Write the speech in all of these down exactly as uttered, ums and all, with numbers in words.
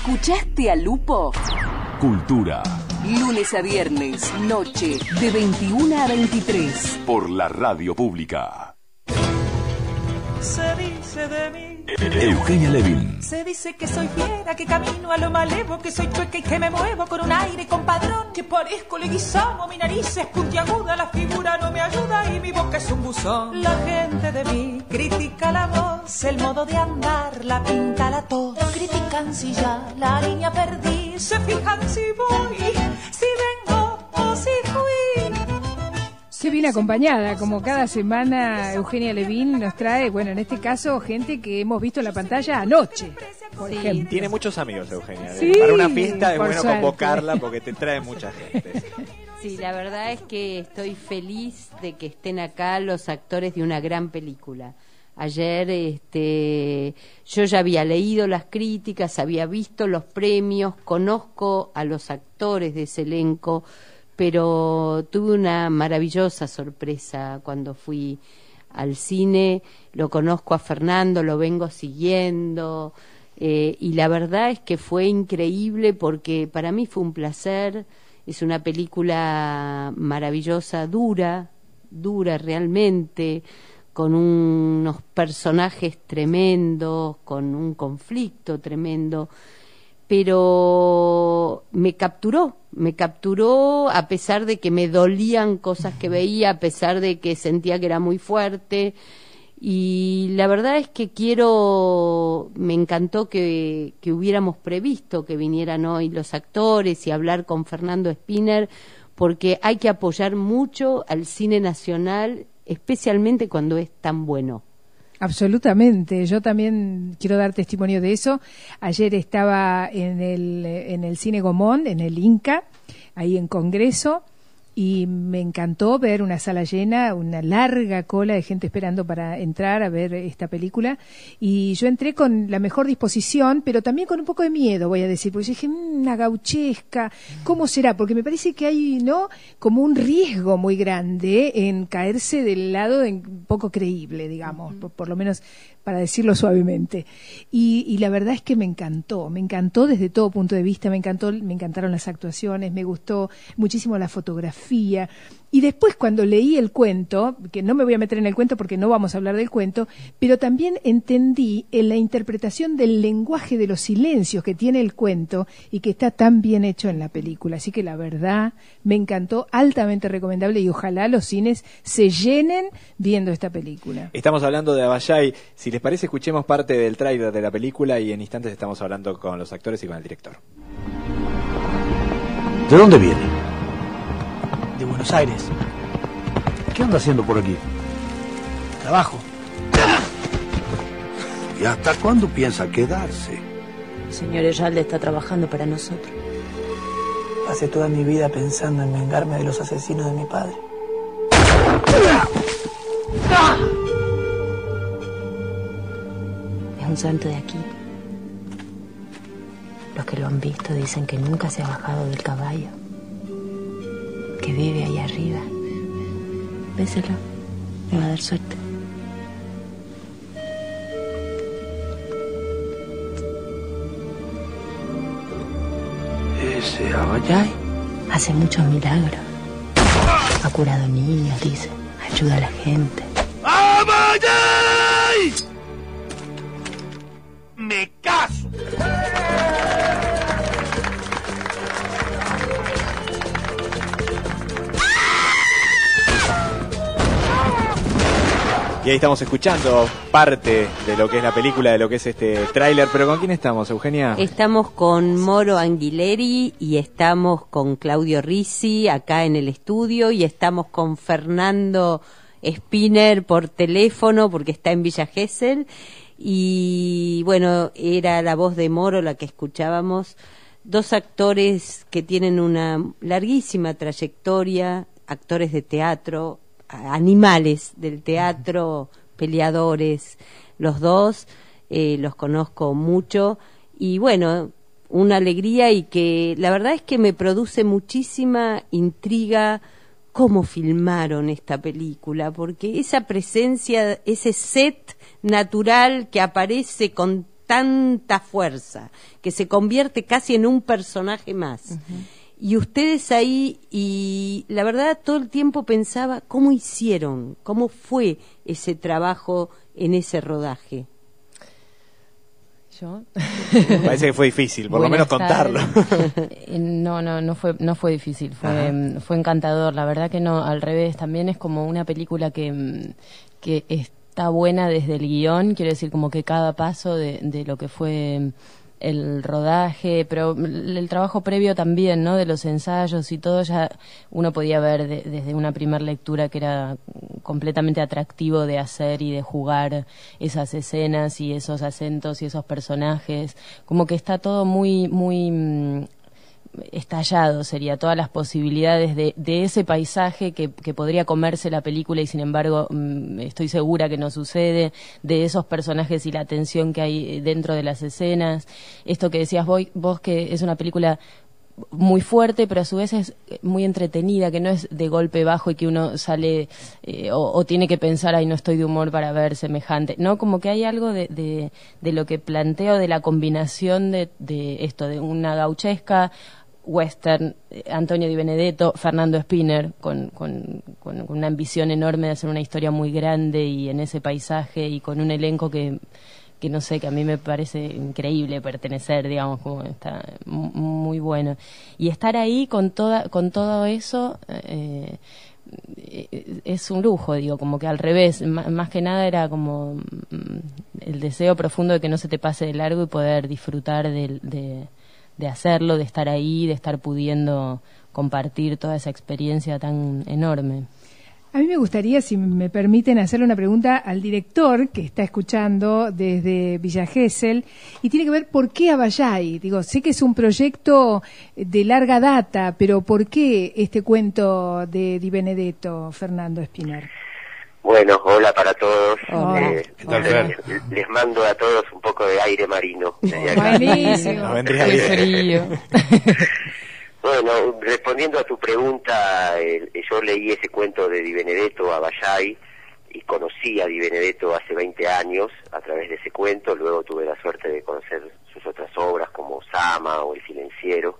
¿Escuchaste a Lupo? Cultura. Lunes a viernes, noche, de veintiuna a veintitrés. Por la radio pública. Se dice de mí. Eugenia Levin. Se dice que soy fiera, que camino a lo malevo, que soy chueca y que me muevo con un aire compadrón, que parezco leguizamo, mi nariz es puntiaguda, la figura no me ayuda y mi boca es un buzón. La gente de mí critica la voz, el modo de andar, la pinta, la tos. Critican si ya la línea perdí, se fijan si voy, si vengo o si fui. Qué bien acompañada, como cada semana Eugenia Levin nos trae, bueno, en este caso, gente que hemos visto en la pantalla anoche, por sí, ejemplo. Tiene muchos amigos, Eugenia. Sí, Para una fiesta es por bueno suerte. convocarla porque te trae mucha gente. Sí, la verdad es que estoy feliz de que estén acá los actores de una gran película. Ayer este, yo ya había leído las críticas, había visto los premios, conozco a los actores de ese elenco, pero tuve una maravillosa sorpresa cuando fui al cine. Lo conozco a Fernando, lo vengo siguiendo, eh, y la verdad es que fue increíble porque para mí fue un placer. Es una película maravillosa, dura, dura realmente, con unos personajes tremendos, con un conflicto tremendo, pero me capturó, me capturó a pesar de que me dolían cosas que veía, a pesar de que sentía que era muy fuerte, y la verdad es que quiero, me encantó que, que hubiéramos previsto que vinieran hoy los actores y hablar con Fernando Spinner, porque hay que apoyar mucho al cine nacional, especialmente cuando es tan bueno. Absolutamente, yo también quiero dar testimonio de eso. Ayer estaba en el, en el Cine Gomón, en el Inca, ahí en Congreso, y me encantó ver una sala llena, una larga cola de gente esperando para entrar a ver esta película, y yo entré con la mejor disposición, pero también con un poco de miedo, voy a decir, porque yo dije, mmm, una gauchesca, ¿cómo será? Porque me parece que hay, ¿no?, como un riesgo muy grande en caerse del lado de poco creíble, digamos, uh-huh. por, por lo menos para decirlo suavemente. Y, y la verdad es que me encantó, me encantó desde todo punto de vista, me encantó, me encantaron las actuaciones, me gustó muchísimo la fotografía. Y después cuando leí el cuento, que no me voy a meter en el cuento porque no vamos a hablar del cuento, pero también entendí en la interpretación del lenguaje de los silencios que tiene el cuento y que está tan bien hecho en la película. Así que la verdad me encantó, altamente recomendable, y ojalá los cines se llenen viendo esta película. Estamos hablando de Abayay. Si les parece, escuchemos parte del tráiler de la película y en instantes estamos hablando con los actores y con el director. ¿De dónde viene? De Buenos Aires. ¿Qué anda haciendo por aquí? Trabajo. ¿Y hasta cuándo piensa quedarse? El señor Herralde está trabajando para nosotros. Pasé toda mi vida pensando en vengarme de los asesinos de mi padre. Es un santo de aquí. Los que lo han visto dicen que nunca se ha bajado del caballo, que vive ahí arriba. Béselo, me va a dar suerte. ¿Ese Abayay? Hace muchos milagros. Ha curado niños, dice. Ayuda a la gente. ¡Abayay! ¡Me caso! Y ahí estamos escuchando parte de lo que es la película, de lo que es este tráiler. ¿Pero con quién estamos, Eugenia? Estamos con Moro Anguileri y estamos con Claudio Rizzi acá en el estudio y estamos con Fernando Spinner por teléfono porque está en Villa Gesell. Y bueno, era la voz de Moro la que escuchábamos. Dos actores que tienen una larguísima trayectoria, actores de teatro, animales del teatro, peleadores, los dos, eh, los conozco mucho y bueno, una alegría, y que la verdad es que me produce muchísima intriga cómo filmaron esta película, porque esa presencia, ese set natural que aparece con tanta fuerza, que se convierte casi en un personaje más. Uh-huh. Y ustedes ahí, y la verdad todo el tiempo pensaba, ¿cómo hicieron? ¿Cómo fue ese trabajo en ese rodaje? ¿Yo? Parece que fue difícil, por Buenas lo menos contarlo. No, no, no fue, no fue difícil, fue, fue encantador. La verdad que no, al revés, también es como una película que, que está buena desde el guión, quiero decir, como que cada paso de, de lo que fue el rodaje, pero el trabajo previo también, ¿no? De los ensayos y todo, ya uno podía ver de, desde una primera lectura que era completamente atractivo de hacer y de jugar esas escenas y esos acentos y esos personajes, como que está todo muy, muy estallado, sería todas las posibilidades de, de ese paisaje que, que podría comerse la película y sin embargo mmm, estoy segura que no sucede, de esos personajes y la tensión que hay dentro de las escenas, esto que decías vos, vos que es una película muy fuerte, pero a su vez es muy entretenida, que no es de golpe bajo y que uno sale eh, o, o tiene que pensar, ay, no estoy de humor para ver semejante. No, como que hay algo de, de, de lo que planteo, de la combinación de, de esto, de una gauchesca, western, Antonio Di Benedetto, Fernando Spinner, con, con, con una ambición enorme de hacer una historia muy grande y en ese paisaje y con un elenco que... que no sé, que a mí me parece increíble pertenecer, digamos, como está muy bueno. Y estar ahí con toda con todo eso eh, es un lujo, digo, como que al revés, M- más que nada era como el deseo profundo de que no se te pase de largo y poder disfrutar de, de, de hacerlo, de estar ahí, de estar pudiendo compartir toda esa experiencia tan enorme. A mí me gustaría, si me permiten, hacerle una pregunta al director que está escuchando desde Villa Gesell y tiene que ver por qué Abayay. Digo, sé que es un proyecto de larga data, pero ¿por qué este cuento de Di Benedetto, Fernando Spinner? Bueno, hola para todos. Hola. Eh, ¿Qué tal, les, les mando a todos un poco de aire marino. Buenísimo. Nos vendría Qué bien. frío. Bueno, respondiendo a tu pregunta, eh, yo leí ese cuento de Di Benedetto, Abayay, y conocí a Di Benedetto hace veinte años a través de ese cuento. Luego tuve la suerte de conocer sus otras obras como Sama o El Silenciero.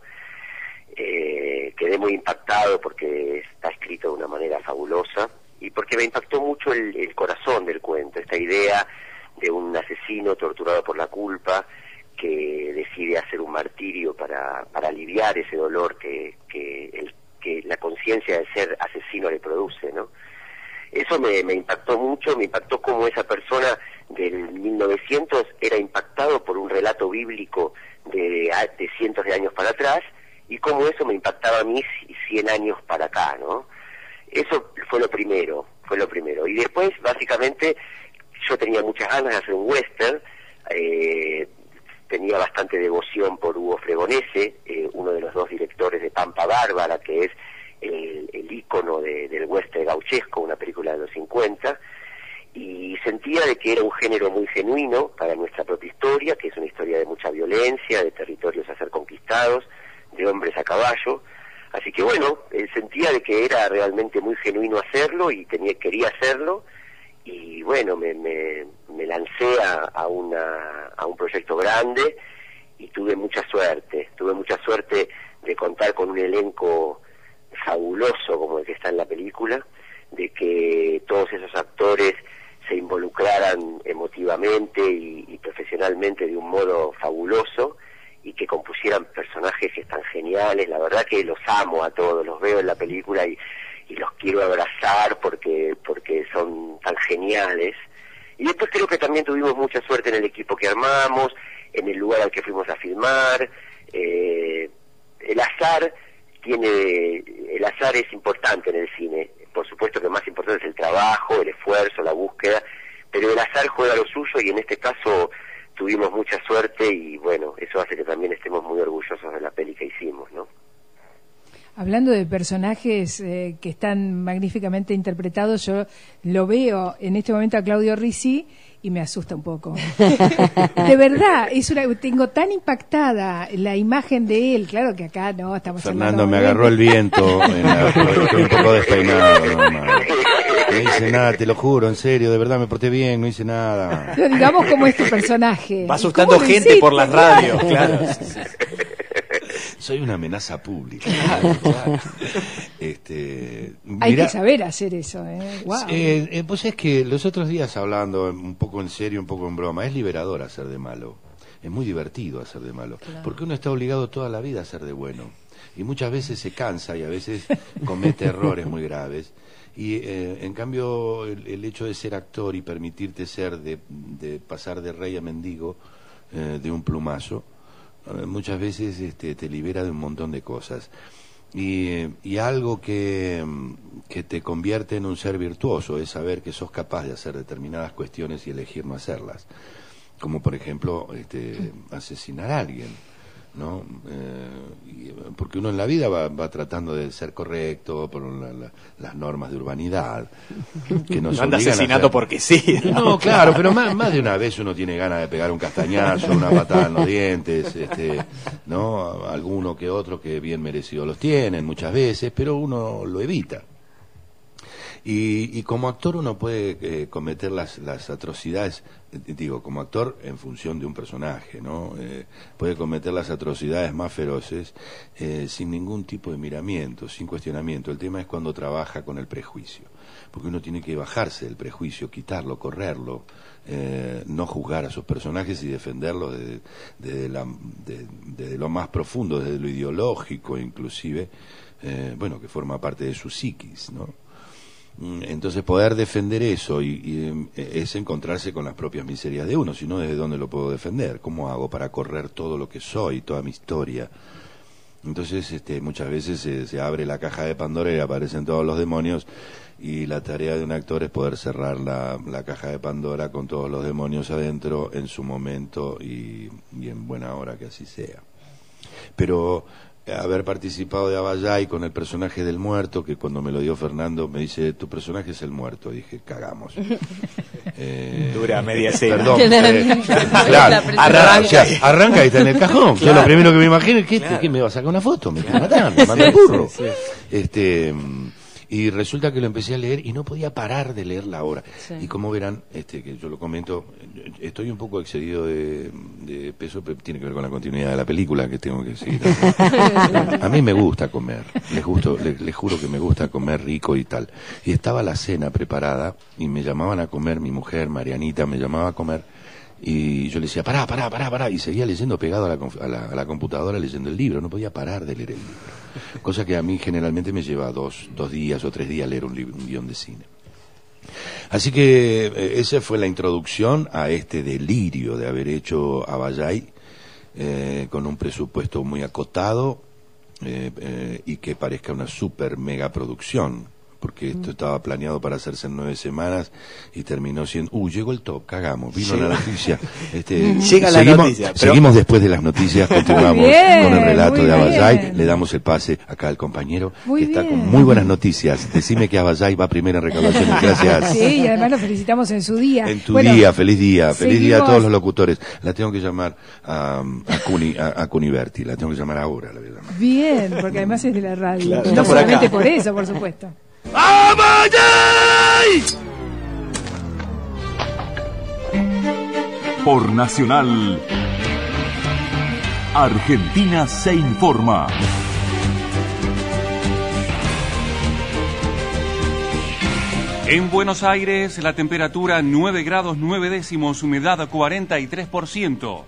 Eh, quedé muy impactado porque está escrito de una manera fabulosa y porque me impactó mucho el, el corazón del cuento, esta idea de un asesino torturado por la culpa que decide hacer un martirio para, para aliviar ese dolor que, que, el, que la conciencia de ser asesino le produce, ¿no? Eso me, me impactó mucho, me impactó cómo esa persona del mil novecientos era impactado por un relato bíblico de, de cientos de años para atrás y cómo eso me impactaba a mí cien años para acá, ¿no? Eso fue lo primero, fue lo primero. Y después, básicamente, yo tenía muchas ganas de hacer un western, eh, tenía bastante devoción por Hugo Fregonese, eh, uno de los dos directores de Pampa Bárbara, que es el, el ícono de, del western gauchesco, una película de los cincuenta, y sentía de que era un género muy genuino para nuestra propia historia, que es una historia de mucha violencia, de territorios a ser conquistados, de hombres a caballo, así que bueno, eh, sentía de que era realmente muy genuino hacerlo y tenía quería hacerlo, y bueno, me, me, me lancé a, a, una, a un proyecto grande y tuve mucha suerte, tuve mucha suerte de contar con un elenco fabuloso como el que está en la película, de que todos esos actores se involucraran emotivamente y, y profesionalmente de un modo fabuloso y que compusieran personajes que están geniales. La verdad que los amo a todos, los veo en la película y y los quiero abrazar porque porque son tan geniales. Y después creo que también tuvimos mucha suerte en el equipo que armamos, en el lugar al que fuimos a filmar. Eh, el azar tiene, el azar es importante en el cine. Por supuesto que más importante es el trabajo, el esfuerzo, la búsqueda, pero el azar juega lo suyo y en este caso tuvimos mucha suerte y bueno, eso hace que también estemos muy orgullosos de la peli que hicimos, ¿no? Hablando de personajes eh, que están magníficamente interpretados, yo lo veo en este momento a Claudio Ricci y me asusta un poco. De verdad, es una, tengo tan impactada la imagen de él, claro que acá no, estamos Fernando, me agarró el viento, en la, estoy un poco despeinado, no, no, no hice nada, te lo juro, en serio, de verdad me porté bien, no hice nada. No, digamos cómo es tu personaje. Va asustando gente por las radios, claro. Soy una amenaza pública. Claro, claro. Este, Hay mirá, que saber hacer eso, ¿eh? Wow. Eh, eh, pues es que los otros días hablando un poco en serio, un poco en broma, es liberador hacer de malo. Es muy divertido hacer de malo. Claro. Porque uno está obligado toda la vida a hacer de bueno. Y muchas veces se cansa y a veces comete errores muy graves. Y eh, en cambio el, el hecho de ser actor y permitirte ser, de, de pasar de rey a mendigo, eh, de un plumazo, muchas veces este, te libera de un montón de cosas y, y algo que, que te convierte en un ser virtuoso es saber que sos capaz de hacer determinadas cuestiones y elegir no hacerlas, como por ejemplo este, asesinar a alguien, ¿no? Eh, y, porque uno en la vida va, va tratando de ser correcto por la, la, las normas de urbanidad que nos no anda obligan asesinando a hacer... porque sí, ¿no? No, claro, pero más, más de una vez uno tiene ganas de pegar un castañazo, una patada en los dientes, este, ¿no? Alguno que otro que bien merecido los tienen muchas veces, pero uno lo evita. Y, y como actor uno puede eh, cometer las, las atrocidades, eh, digo, como actor en función de un personaje, ¿no? Eh, puede cometer las atrocidades más feroces eh, sin ningún tipo de miramiento, sin cuestionamiento. El tema es cuando trabaja con el prejuicio, porque uno tiene que bajarse del prejuicio, quitarlo, correrlo, eh, no juzgar a sus personajes y defenderlos desde de, de la, de, de lo más profundo, desde lo ideológico inclusive, eh, bueno, que forma parte de su psiquis, ¿no? Entonces poder defender eso y, y es encontrarse con las propias miserias de uno, si no, ¿desde dónde lo puedo defender? ¿Cómo hago para correr todo lo que soy, toda mi historia? Entonces este, muchas veces se, se abre la caja de Pandora y aparecen todos los demonios y la tarea de un actor es poder cerrar la, la caja de Pandora con todos los demonios adentro en su momento y, y en buena hora que así sea. Pero haber participado de Abayay con el personaje del muerto, que cuando me lo dio Fernando me dice, tu personaje es el muerto, dije, cagamos. eh, Dura media escena. Perdón, eh, claro, arranca, o sea, arranca y está en el cajón. Claro. Yo lo primero que me imagino es que, claro. que me va a sacar una foto, me quiere matar, me manda el burro. Sí, sí, sí. Este... Y resulta que lo empecé a leer y no podía parar de leer la obra. Sí. Y como verán, este, que yo lo comento, estoy un poco excedido de, de peso, pero tiene que ver con la continuidad de la película que tengo que seguir. A mí me gusta comer, les, gusto, les, les juro que me gusta comer rico y tal. Y estaba la cena preparada y me llamaban a comer, mi mujer, Marianita, me llamaba a comer. Y yo le decía, pará, pará, pará, pará, y seguía leyendo pegado a la, a, la, a la computadora leyendo el libro, no podía parar de leer el libro. Cosa que a mí generalmente me lleva dos, dos días o tres días leer un, libro, un guión de cine. Así que eh, esa fue la introducción a este delirio de haber hecho Abayay eh, con un presupuesto muy acotado eh, eh, y que parezca una super mega producción. Porque esto estaba planeado para hacerse en nueve semanas y terminó siendo... Uh, llegó el top, cagamos, vino Llega. la noticia. Este, Llega seguimos, la noticia. Pero... Seguimos después de las noticias, continuamos bien, con el relato de Abayay. Bien. Le damos el pase acá al compañero, muy que está bien. con muy buenas noticias. Decime que Abayay va primero en recaudaciones. Gracias. Sí, y además lo felicitamos en su día. En tu bueno, día, feliz día. Feliz seguimos... día a todos los locutores. La tengo que llamar a, a, Cuni, a, a Cuniverti, la tengo que llamar ahora. La voy a llamar. Bien, porque además es de la radio. Claro, no por solamente acá. por eso, por supuesto. ¡Abayay! Por Nacional, Argentina se informa. En Buenos Aires, la temperatura nueve grados nueve décimos, humedad cuarenta y tres por ciento.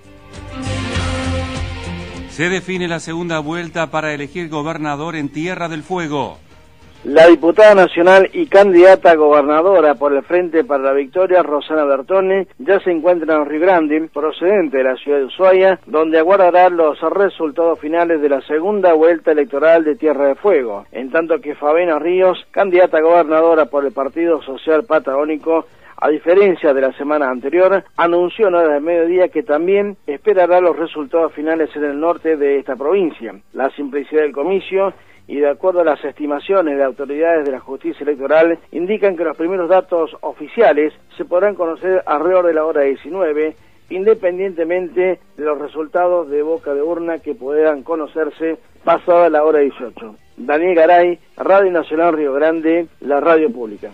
Se define la segunda vuelta para elegir gobernador en Tierra del Fuego. La diputada nacional y candidata a gobernadora por el Frente para la Victoria, Rosana Bertone, ya se encuentra en Río Grande, procedente de la ciudad de Ushuaia, donde aguardará los resultados finales de la segunda vuelta electoral de Tierra del Fuego. En tanto que Fabiana Ríos, candidata a gobernadora por el Partido Social Patagónico, a diferencia de la semana anterior, anunció en horas de mediodía que también esperará los resultados finales en el norte de esta provincia. La simplicidad del comicio y de acuerdo a las estimaciones de autoridades de la justicia electoral, indican que los primeros datos oficiales se podrán conocer alrededor de la hora diecinueve, independientemente de los resultados de boca de urna que puedan conocerse pasada la hora dieciocho. Daniel Garay, Radio Nacional Río Grande, la radio pública.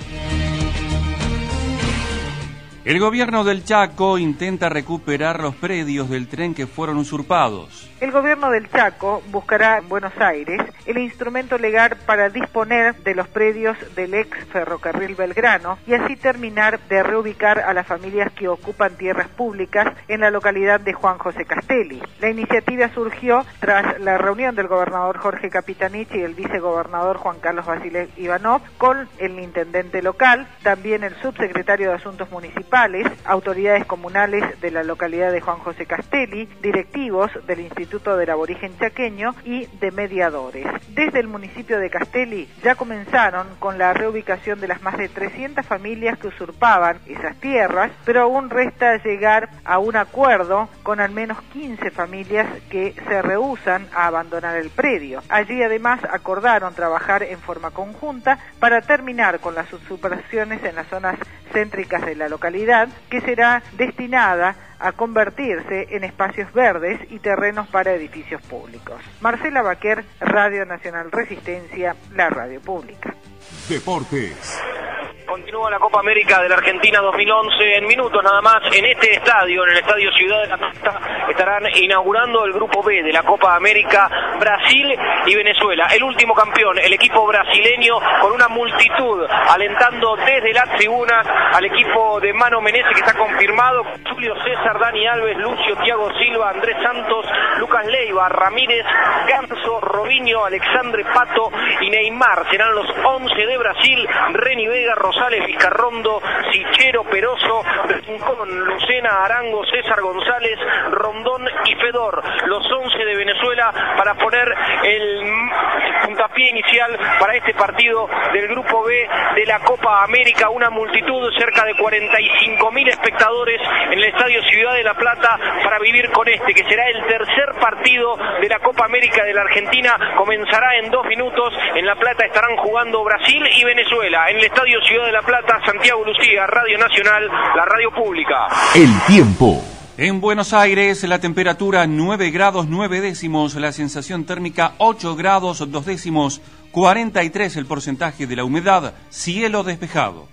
El gobierno del Chaco intenta recuperar los predios del tren que fueron usurpados. El gobierno del Chaco buscará en Buenos Aires el instrumento legal para disponer de los predios del ex ferrocarril Belgrano y así terminar de reubicar a las familias que ocupan tierras públicas en la localidad de Juan José Castelli. La iniciativa surgió tras la reunión del gobernador Jorge Capitanich y el vicegobernador Juan Carlos Basile Ivanov con el intendente local, también el subsecretario de Asuntos Municipales, autoridades comunales de la localidad de Juan José Castelli, directivos del Instituto del Aborigen Chaqueño y de mediadores. Desde el municipio de Castelli ya comenzaron con la reubicación de las más de trescientas familias que usurpaban esas tierras, pero aún resta llegar a un acuerdo con al menos quince familias que se rehúsan a abandonar el predio. Allí además acordaron trabajar en forma conjunta para terminar con las usurpaciones en las zonas céntricas de la localidad, que será destinada a convertirse en espacios verdes y terrenos para edificios públicos. Marcela Baquer, Radio Nacional Resistencia, la radio pública. Deportes. Continúa la Copa América de la Argentina dos mil once. En minutos nada más, en este estadio, en el Estadio Ciudad de la Costa, estarán inaugurando el Grupo B de la Copa América, Brasil y Venezuela. El último campeón, el equipo brasileño, con una multitud alentando desde la tribuna al equipo de Mano Menezes, que está confirmado. Julio César, Dani Alves, Lucio, Thiago Silva, Andrés Santos, Lucas Leiva, Ramírez, Ganso, Robinho, Alexandre Pato y Neymar. Serán los once de Brasil: Reni Vega, Rosales, Vizcarrondo, Sichero, Peroso, Rincón, Lucena, Arango, César González, Rondón y Fedor. Los once de Venezuela para poner el puntapié inicial para este partido del Grupo B de la Copa América. Una multitud, cerca de cuarenta y cinco mil espectadores en el Estadio Ciudad de la Plata para vivir con este, que será el tercer partido de la Copa América de la Argentina. Comenzará en dos minutos. En La Plata estarán jugando Brasil y Venezuela. En el Estadio Ciudad de la Plata, Santiago Lucía, Radio Nacional, la radio pública. El tiempo. En Buenos Aires, la temperatura nueve grados nueve décimos, la sensación térmica ocho grados dos décimos, cuarenta y tres el porcentaje de la humedad, cielo despejado.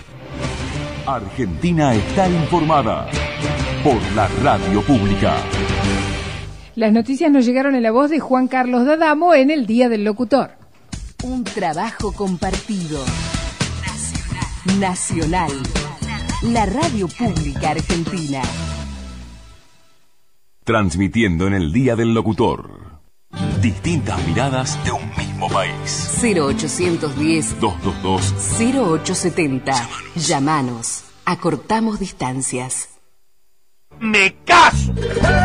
Argentina está informada por la radio pública. Las noticias nos llegaron en la voz de Juan Carlos D'Adamo en el Día del Locutor. Un trabajo compartido. Nacional. Nacional. La radio pública argentina. Transmitiendo en el Día del Locutor. Distintas miradas de un mismo país. cero ochocientos diez, doscientos veintidós, cero ochocientos setenta. Llámanos. Llámanos. Acortamos distancias. ¡Me caso!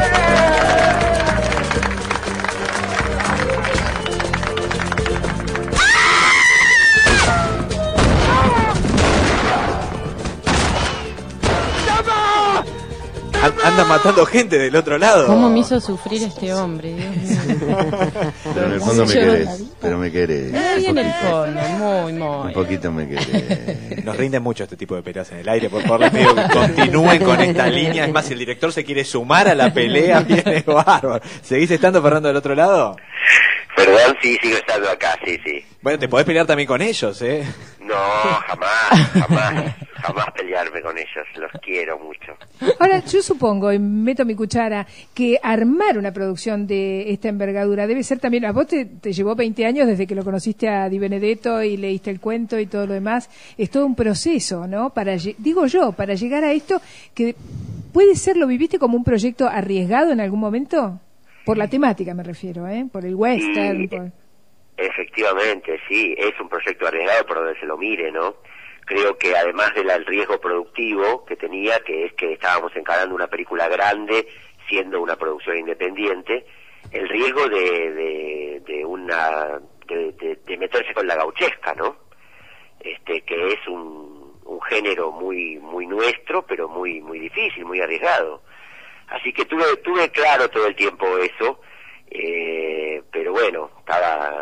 Anda matando gente del otro lado. ¿Cómo me hizo sufrir este hombre? Dios mío. Pero en el fondo me querés. Pero me querés. Muy en el fondo, muy, muy. Un poquito me querés. Nos rinden mucho este tipo de peleas en el aire. Por favor, les pido que continúen con esta línea. Es más, si el director se quiere sumar a la pelea, viene bárbaro. ¿Seguís estando, Fernando, del otro lado? Perdón, sí, sigo estando acá, sí, sí. Bueno, te podés pelear también con ellos, ¿eh? No, jamás, jamás, jamás pelearme con ellos, los quiero mucho. Ahora, yo supongo, y meto mi cuchara, que armar una producción de esta envergadura debe ser también, a vos te, te llevó veinte años desde que lo conociste a Di Benedetto y leíste el cuento y todo lo demás, es todo un proceso, ¿no? Para, digo yo, para llegar a esto, que puede ser, ¿lo viviste como un proyecto arriesgado en algún momento? Por la temática me refiero, ¿eh? Por el western. Sí, por... Efectivamente, sí, es un proyecto arriesgado por donde se lo mire, ¿no? Creo que además del riesgo productivo que tenía, que es que estábamos encarando una película grande, siendo una producción independiente, el riesgo de, de, de una de, de, de meterse con la gauchesca, ¿no? Este, que es un, un género muy muy nuestro, pero muy muy difícil, muy arriesgado. Así que tuve tuve claro todo el tiempo eso, eh, pero bueno, estaba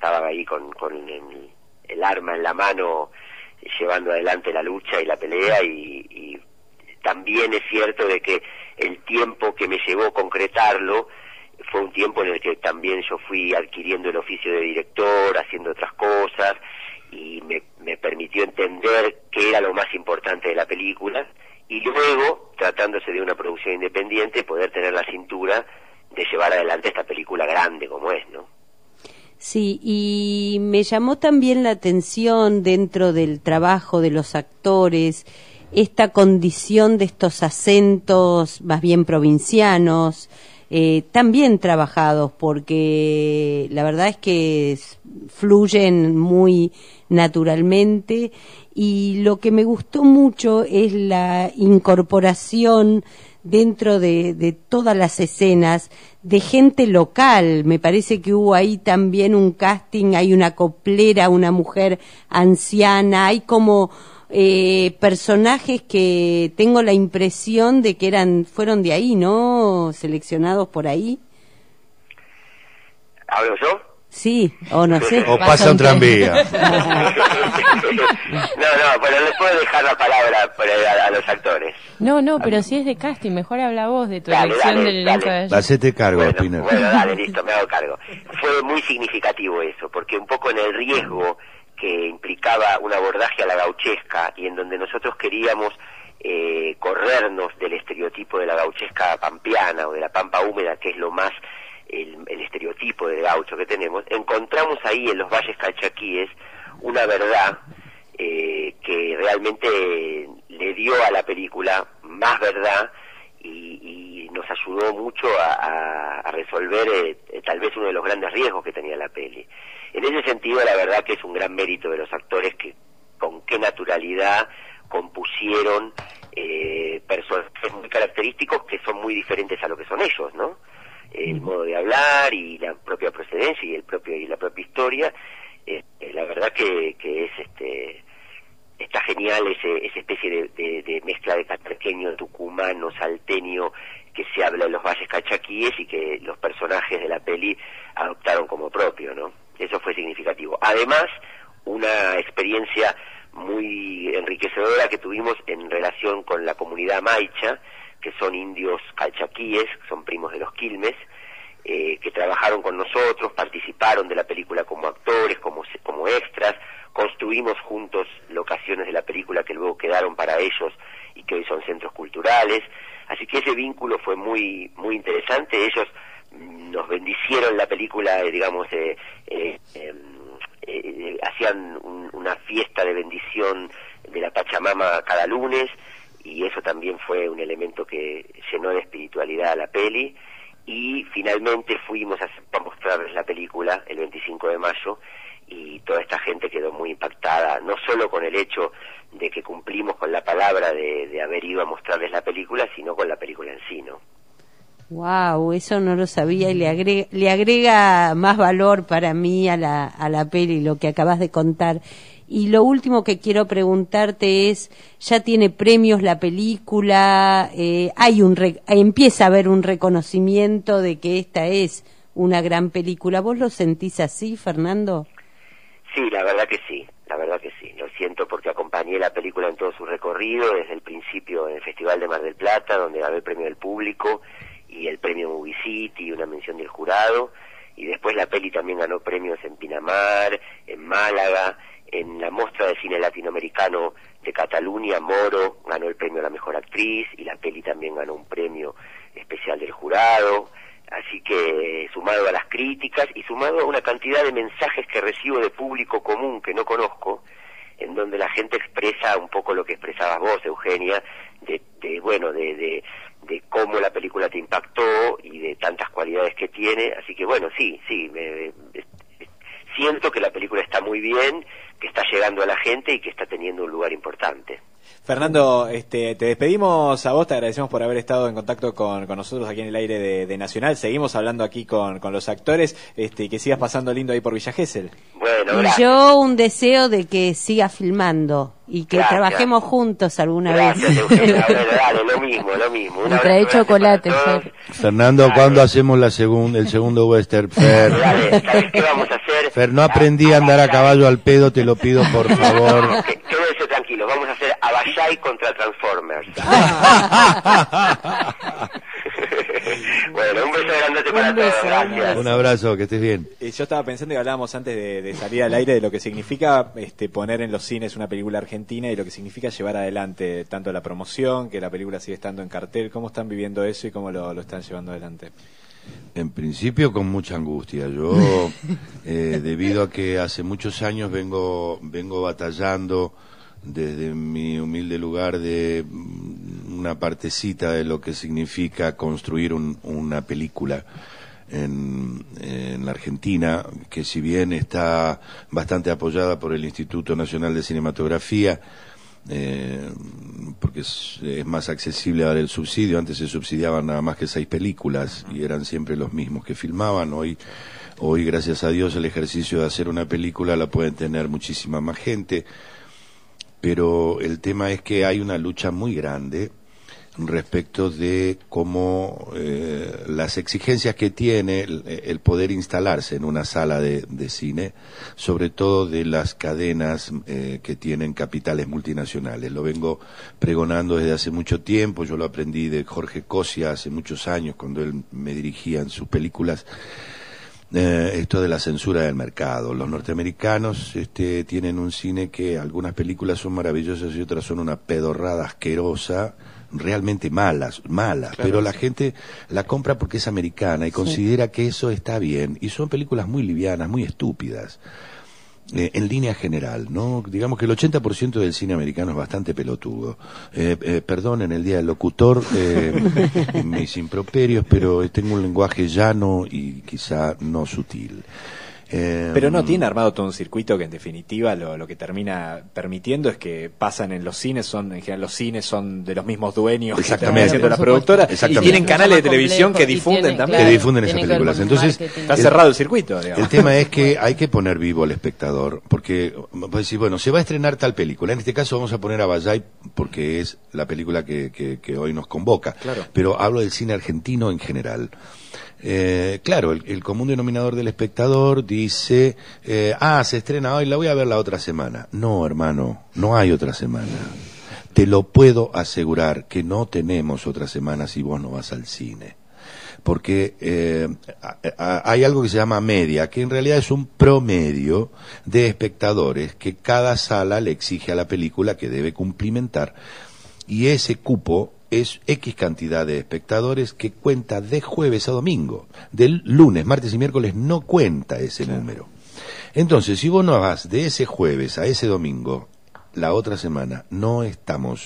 estaban ahí con, con el, el arma en la mano, llevando adelante la lucha y la pelea, y, y también es cierto de que el tiempo que me llevó concretarlo fue un tiempo en el que también yo fui adquiriendo el oficio de director, haciendo otras cosas, y me, me permitió entender qué era lo más importante de la película, y luego, tratándose de una producción independiente, poder tener la cintura de llevar adelante esta película grande como es, ¿no? Sí, y me llamó también la atención dentro del trabajo de los actores esta condición de estos acentos más bien provincianos, eh, también trabajados, porque la verdad es que fluyen muy naturalmente, y lo que me gustó mucho es la incorporación dentro de, de todas las escenas de gente local. Me parece que hubo ahí también un casting, hay una coplera, una mujer anciana, hay como eh, personajes que tengo la impresión de que eran fueron de ahí, ¿no? Seleccionados por ahí. ¿Hablo yo? Sí, o no sé. O pasa un tranvía. No, no, pero les puedo dejar la palabra a, a los actores. No, no, pero si es de casting, mejor habla vos de tu Dale, elección dale, del elenco dale. de ayer. Hacete cargo, Bueno, Spinner. bueno, dale, listo, me hago cargo. Fue muy significativo eso, porque un poco en el riesgo que implicaba un abordaje a la gauchesca, y en donde nosotros queríamos eh, corrernos del estereotipo de la gauchesca pampeana o de la pampa húmeda, que es lo más el, el estereotipo de gaucho que tenemos, encontramos ahí en los valles calchaquíes una verdad eh, que realmente le dio a la película más verdad, y, y nos ayudó mucho a, a, a resolver eh, eh, tal vez uno de los grandes riesgos que tenía la peli. En ese sentido, la verdad que es un gran mérito de los actores, que con qué naturalidad compusieron eh, personajes muy característicos que son muy diferentes a lo que son ellos, ¿no? El modo de hablar y la propia procedencia y el propio y la propia historia, eh, eh, la verdad que, que es este está genial ese esa especie de, de, de mezcla de catamarqueño, tucumano, salteño que se habla en los valles calchaquíes y que los personajes de la peli adoptaron como propio, ¿no? Eso fue significativo. Además, una experiencia muy enriquecedora que tuvimos en relación con la comunidad maicha, que son indios calchaquíes, son primos de los Quilmes, eh, que trabajaron con nosotros, participaron de la película como actores, como, como extras, construimos juntos locaciones de la película que luego quedaron para ellos y que hoy son centros culturales, así que ese vínculo fue muy muy interesante. Ellos nos bendicieron la película, eh, digamos, eh, eh, eh, eh, hacían un, una fiesta de bendición de la Pachamama cada lunes, y eso también fue un elemento que llenó de espiritualidad a la peli. Y finalmente fuimos a, a mostrarles la película el veinticinco de mayo, y toda esta gente quedó muy impactada, no solo con el hecho de que cumplimos con la palabra de, de haber ido a mostrarles la película, sino con la película en sí, ¿no? Wow, eso no lo sabía, y le agrega, le agrega más valor para mí a la, a la peli, lo que acabas de contar. Y lo último que quiero preguntarte es, ¿ya tiene premios la película? Eh, hay un re, empieza a haber un reconocimiento de que esta es una gran película. ¿Vos lo sentís así, Fernando? Sí, la verdad que sí, la verdad que sí. Lo siento porque acompañé la película en todo su recorrido, desde el principio en el Festival de Mar del Plata, donde ganó el premio del público y el premio Movie City y una mención del jurado, y después la peli también ganó premios en Pinamar, en Málaga, en la Mostra de Cine Latinoamericano de Cataluña, Moro ganó el premio a la mejor actriz, y la peli también ganó un premio especial del jurado. Así que, sumado a las críticas y sumado a una cantidad de mensajes que recibo de público común que no conozco, en donde la gente expresa un poco lo que expresabas vos, Eugenia, de, de bueno, de, de, de cómo la película te impactó y de tantas cualidades que tiene. Así que bueno, sí, sí, me, me, siento que la película está muy bien, que está llegando a la gente y que está teniendo un lugar importante. Fernando, este, te despedimos a vos, te agradecemos por haber estado en contacto con, con nosotros aquí en el aire de, de Nacional. Seguimos hablando aquí con, con los actores, este, y que sigas pasando lindo ahí por Villa Gesell. Bueno, y gracias. yo un deseo de que siga filmando y que Gracias. trabajemos juntos alguna Gracias, vez. Eugenia. Dale, dale, lo mismo, lo mismo. Un Y trae abrazo chocolate, grande para todos. Fer. Fernando, ¿cuándo hacemos la segun, el segundo western? Fer, Dale, ¿sabes qué vamos a hacer? Fer, no aprendí a andar a caballo al pedo, te lo pido por favor. Que- Quédense tranquilos, vamos a hacer Abashai contra Transformers. Bueno, un beso grandote para todos, gracias. Un abrazo, que estés bien. Eh, yo estaba pensando y hablábamos antes de, de salir al aire de lo que significa este, poner en los cines una película argentina y lo que significa llevar adelante tanto la promoción, que la película sigue estando en cartel. ¿Cómo están viviendo eso y cómo lo, lo están llevando adelante? En principio con mucha angustia. Yo, eh, debido a que hace muchos años vengo, vengo batallando desde mi humilde lugar de una partecita de lo que significa construir un, una película en, en la Argentina, que si bien está bastante apoyada por el Instituto Nacional de Cinematografía, eh, porque es, es más accesible dar el subsidio. Antes se subsidiaban nada más que seis películas y eran siempre los mismos que filmaban. Hoy, hoy gracias a Dios, el ejercicio de hacer una película la pueden tener muchísima más gente, pero el tema es que hay una lucha muy grande respecto de cómo eh, las exigencias que tiene el, el poder instalarse en una sala de, de cine, sobre todo de las cadenas eh, que tienen capitales multinacionales. Lo vengo pregonando desde hace mucho tiempo. Yo lo aprendí de Jorge Cosia hace muchos años, cuando él me dirigía en sus películas. Eh, esto de la censura del mercado. Los norteamericanos este, tienen un cine que algunas películas son maravillosas y otras son una pedorrada asquerosa, realmente malas, malas, Claro, pero sí. la gente la compra porque es americana y considera que eso está bien, y son películas muy livianas, muy estúpidas. Eh, en línea general, ¿no? Digamos que el ochenta por ciento del cine americano es bastante pelotudo. Eh, eh, perdón, en el día del locutor, eh, mis improperios, pero tengo un lenguaje llano y quizá no sutil. Eh, Pero no tiene armado todo un circuito que en definitiva lo, lo que termina permitiendo es que pasan en los cines, son en general los cines son de los mismos dueños que terminan siendo la productora, y tienen canales de televisión que difunden también. Que difunden esas películas. Entonces, está cerrado el circuito, digamos. El tema es que hay que poner vivo al espectador, porque vos decís, bueno, se va a estrenar tal película. En este caso vamos a poner a Ballay porque es la película que, que, que hoy nos convoca. Claro. Pero hablo del cine argentino en general. Eh, claro, el, el común denominador del espectador dice, eh, ah, se estrena hoy, la voy a ver la otra semana. No, hermano, no hay otra semana. Te lo puedo asegurar que no tenemos otra semana si vos no vas al cine. Porque eh, a, a, hay algo que se llama media, que en realidad es un promedio de espectadores que cada sala le exige a la película que debe cumplimentar, y ese cupo es X cantidad de espectadores que cuenta de jueves a domingo. Del lunes, martes y miércoles no cuenta ese claro. número. Entonces, si vos no vas de ese jueves a ese domingo, la otra semana no estamos.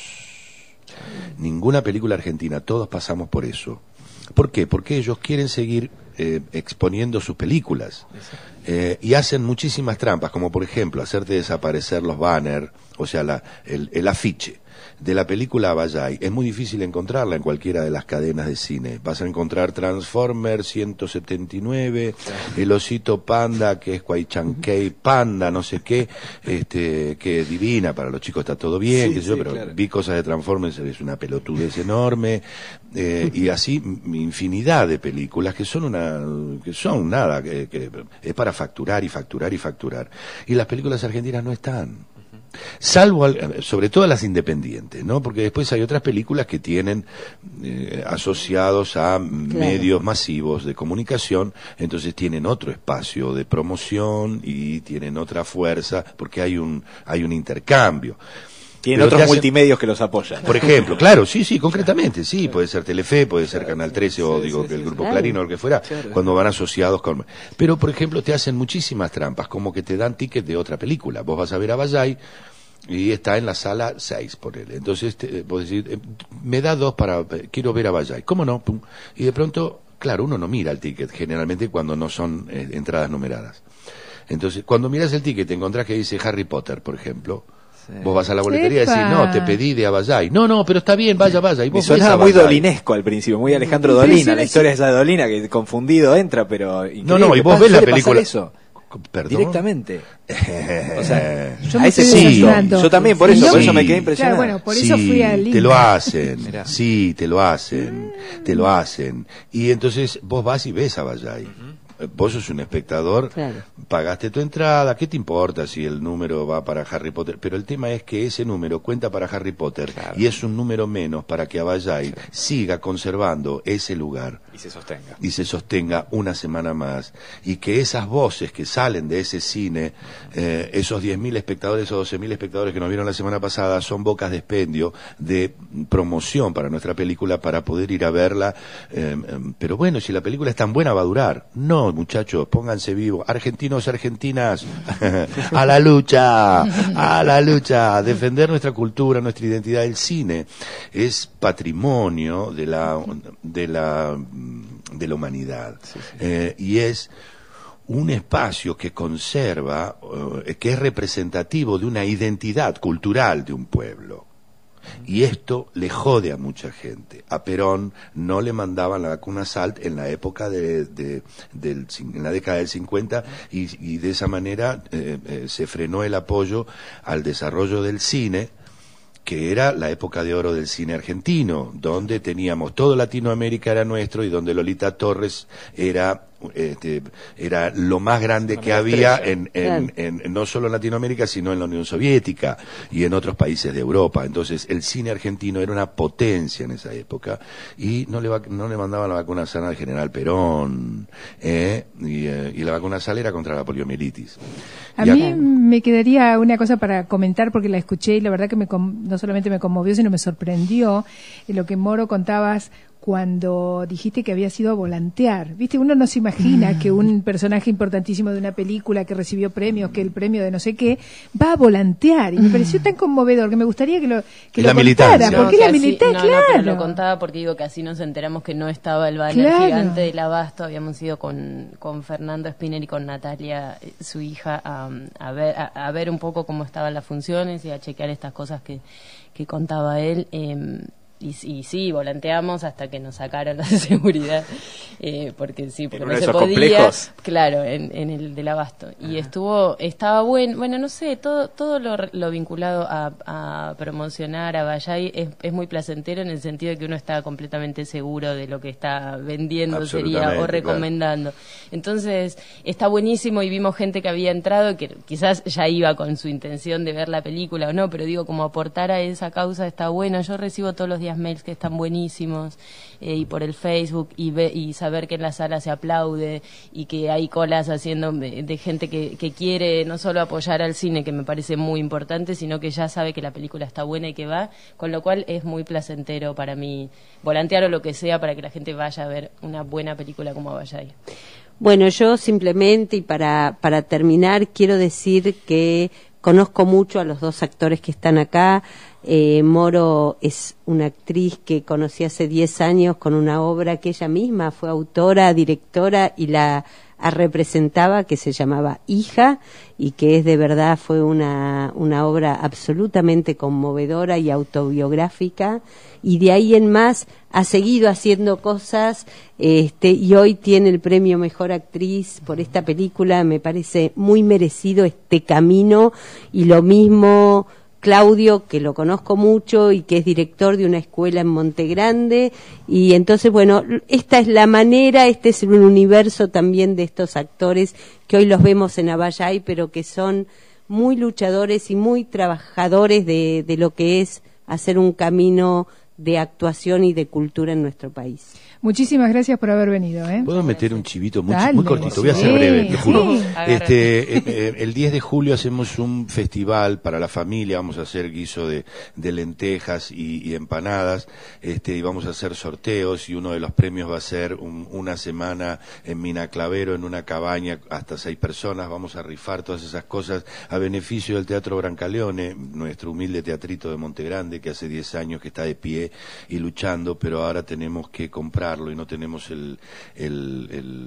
Ninguna película argentina, todos pasamos por eso. ¿Por qué? Porque ellos quieren seguir eh, exponiendo sus películas. Eh, y hacen muchísimas trampas, como por ejemplo hacerte desaparecer los banners, o sea, la, el, el afiche de la película Ballay. Es muy difícil encontrarla en cualquiera de las cadenas de cine. Vas a encontrar Transformers ciento setenta y nueve, el osito panda, que es Kwai-Chankei Panda, no sé qué, este, que es divina, para los chicos está todo bien, sí, qué sé yo, sí, pero claro. vi cosas de Transformers, es una pelotudez enorme, eh, y así infinidad de películas que son una, que son nada, que, que es para facturar y facturar y facturar. Y las películas argentinas no están. Salvo, sobre todo las independientes, ¿no? Porque después hay otras películas que tienen eh, asociados a claro. medios masivos de comunicación, entonces tienen otro espacio de promoción y tienen otra fuerza, porque hay un, hay un intercambio. Tienen Pero otros hacen, multimedios que los apoyan. Por ejemplo, claro, sí, sí, concretamente, sí, puede ser Telefe, puede ser Canal trece o sí, digo sí, que el sí, Grupo claro. Clarín o lo que fuera, Claro. cuando van asociados con... Pero, por ejemplo, te hacen muchísimas trampas, como que te dan tickets de otra película. Vos vas a ver a Ballay y está en la sala seis, por él. Entonces, te, vos decís, eh, me da dos para... Eh, quiero ver a Ballay. ¿Cómo no? Pum. Y de pronto, claro, uno no mira el ticket, generalmente cuando no son eh, entradas numeradas. Entonces, cuando miras el ticket, te encontrás que dice Harry Potter, por ejemplo. Sí. Vos vas a la boletería y decís, no, te pedí de Ballay. No, no, pero está bien, vaya, vaya. Y vos me sonaba muy dolinesco al principio, muy Alejandro Dolina, la historia esa de Dolina, que confundido entra, pero... No, no, y vos ves la película... Eso? ¿Perdón? Directamente. O sea, yo a me ese estoy punto. desayunando. Yo también, por Y eso, no- por eso me quedé impresionado. Claro, bueno, por eso fui al Te Inca. lo hacen, Mirá. sí, te lo hacen, te lo hacen. Y entonces vos vas y ves a Vallay. Vos sos un espectador, Claro. pagaste tu entrada, ¿qué te importa si el número va para Harry Potter? Pero el tema es que ese número cuenta para Harry Potter y es un número menos para que Vallay siga conservando ese lugar Y se sostenga. y se sostenga una semana más, y que esas voces que salen de ese cine, eh, esos diez mil espectadores o doce mil espectadores que nos vieron la semana pasada, son bocas de expendio, de promoción para nuestra película, para poder ir a verla. Eh, eh, pero bueno, si la película es tan buena, va a durar. No, muchachos, pónganse vivos. Argentinos, argentinas, a la lucha, a la lucha, a defender nuestra cultura, nuestra identidad. El cine es patrimonio de la, de la, de la humanidad. Sí, sí. Eh, y es un espacio que conserva, eh, que es representativo de una identidad cultural de un pueblo. Y esto le jode a mucha gente. A Perón no le mandaban la vacuna Salt en la época de, de del, en la década del cincuenta, y, y de esa manera eh, eh, se frenó el apoyo al desarrollo del cine, que era la época de oro del cine argentino, donde teníamos todo Latinoamérica era nuestro y donde Lolita Torres era este, era lo más grande que había en, en, en, en no solo en Latinoamérica, sino en la Unión Soviética y en otros países de Europa. Entonces el cine argentino era una potencia en esa época, y no le, va, no le mandaban la vacuna sana al general Perón, ¿eh? y, eh, y la vacuna sal era contra la poliomielitis. A Y mí me quedaría una cosa para comentar, porque la escuché y la verdad que me con- no solamente me conmovió, sino me sorprendió eh, lo que, Moro, contabas cuando dijiste que había sido a volantear. Viste, uno no se imagina que un personaje importantísimo de una película que recibió premios, que el premio de no sé qué, va a volantear. Y me pareció tan conmovedor que me gustaría que lo, que La lo militancia. contara. No, Porque que la así- militancia, no, claro. no, pero lo contaba porque digo que así nos enteramos que no estaba el banner Claro. gigante del Abasto. Habíamos ido con, con Fernando Spinner y con Natalia, eh, su hija, a, a ver a, a ver un poco cómo estaban las funciones y a chequear estas cosas que, que contaba él. Eh, y, y sí, volanteamos hasta que nos sacaron la seguridad, eh, porque sí, porque En no uno de se esos podía. complejos. Claro, en, en el del Abasto. Y estuvo, estaba bueno, bueno, no sé, todo todo lo, lo vinculado a, a promocionar a Vallay es, es muy placentero, en el sentido de que uno está completamente seguro de lo que está vendiendo, sería, o Absolutamente, recomendando. Entonces, está buenísimo, y vimos gente que había entrado, que quizás ya iba con su intención de ver la película o no, pero digo, como aportar a esa causa está bueno. Yo recibo todos los días mails que están buenísimos, eh, y por el Facebook, y ve, y saber que en la sala se aplaude y que hay colas haciendo de, de gente que, que quiere no solo apoyar al cine, que me parece muy importante, sino que ya sabe que la película está buena y que va, con lo cual es muy placentero para mí volantear o lo que sea para que la gente vaya a ver una buena película como Vallay. Bueno, yo simplemente, y para, para terminar, quiero decir que conozco mucho a los dos actores que están acá. Eh, Moro es una actriz que conocí hace diez años con una obra que ella misma fue autora, directora y la representaba, que se llamaba Hija, y que es de verdad, fue una, una obra absolutamente conmovedora y autobiográfica, y de ahí en más ha seguido haciendo cosas, este, y hoy tiene el premio Mejor Actriz por esta película. Me parece muy merecido este camino, y lo mismo Claudio, que lo conozco mucho y que es director de una escuela en Montegrande, y entonces, bueno, esta es la manera, este es el universo también de estos actores que hoy los vemos en Vallay, pero que son muy luchadores y muy trabajadores de, de lo que es hacer un camino de actuación y de cultura en nuestro país. Muchísimas gracias por haber venido, ¿eh? ¿Puedo meter un chivito muy, Dale. muy cortito? Voy a ser Sí, breve, te juro. sí. Este, eh, eh, el diez de julio hacemos un festival para la familia, vamos a hacer guiso de, de lentejas y, y empanadas, este, y vamos a hacer sorteos, y uno de los premios va a ser un, una semana en Minaclavero, en una cabaña, hasta seis personas. Vamos a rifar todas esas cosas a beneficio del Teatro Brancaleone, nuestro humilde teatrito de Montegrande, que hace diez años que está de pie y luchando, pero ahora tenemos que comprar y no tenemos el, el, el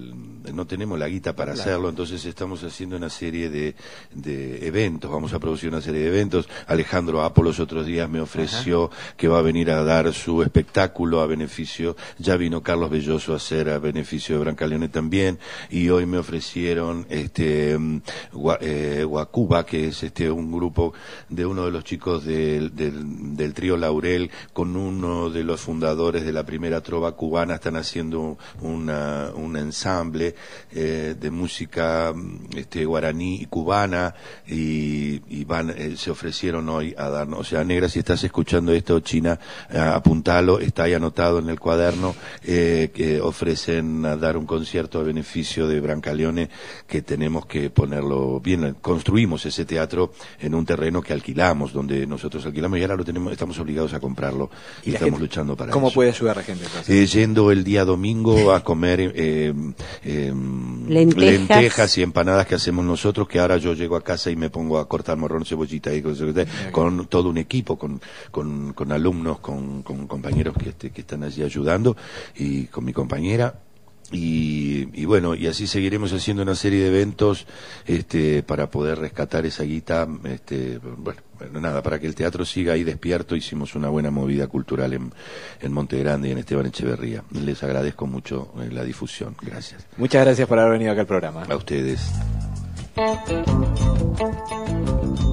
no tenemos la guita para Claro. hacerlo, entonces estamos haciendo una serie de, de eventos, vamos a producir una serie de eventos. Alejandro Apo los otros días me ofreció Ajá. que va a venir a dar su espectáculo a beneficio, ya vino Carlos Belloso a hacer a beneficio de Brancaleone también, y hoy me ofrecieron este Gua, eh, Guacuba, que es este un grupo de uno de los chicos del, del, del trío Laurel, con uno de los fundadores de la primera trova cubana, están haciendo una, un ensamble eh, de música este, guaraní y cubana, y, y van, eh, se ofrecieron hoy a darnos, o sea, negra, si estás escuchando esto, China, eh, apuntalo, está ahí anotado en el cuaderno, eh, que ofrecen a dar un concierto a beneficio de Brancaleone, que tenemos que ponerlo bien. Construimos ese teatro en un terreno que alquilamos, donde nosotros alquilamos, y ahora lo tenemos, estamos obligados a comprarlo, y, y estamos gente, luchando para ¿cómo eso. puede ayudar la gente entonces? Eh, yendo el día domingo a comer eh, eh, lentejas. lentejas y empanadas que hacemos nosotros, que ahora yo llego a casa y me pongo a cortar morrón, cebollita y cosas, con todo un equipo, con, con, con alumnos, con, con compañeros que, este, que están allí ayudando, y con mi compañera. Y, y bueno, y así seguiremos haciendo una serie de eventos este, para poder rescatar esa guita. Este, bueno, bueno, nada, para que el teatro siga ahí despierto. Hicimos una buena movida cultural en, en Monte Grande y en Esteban Echeverría. Les agradezco mucho eh, la difusión. Gracias. Muchas gracias por haber venido acá al programa. A ustedes.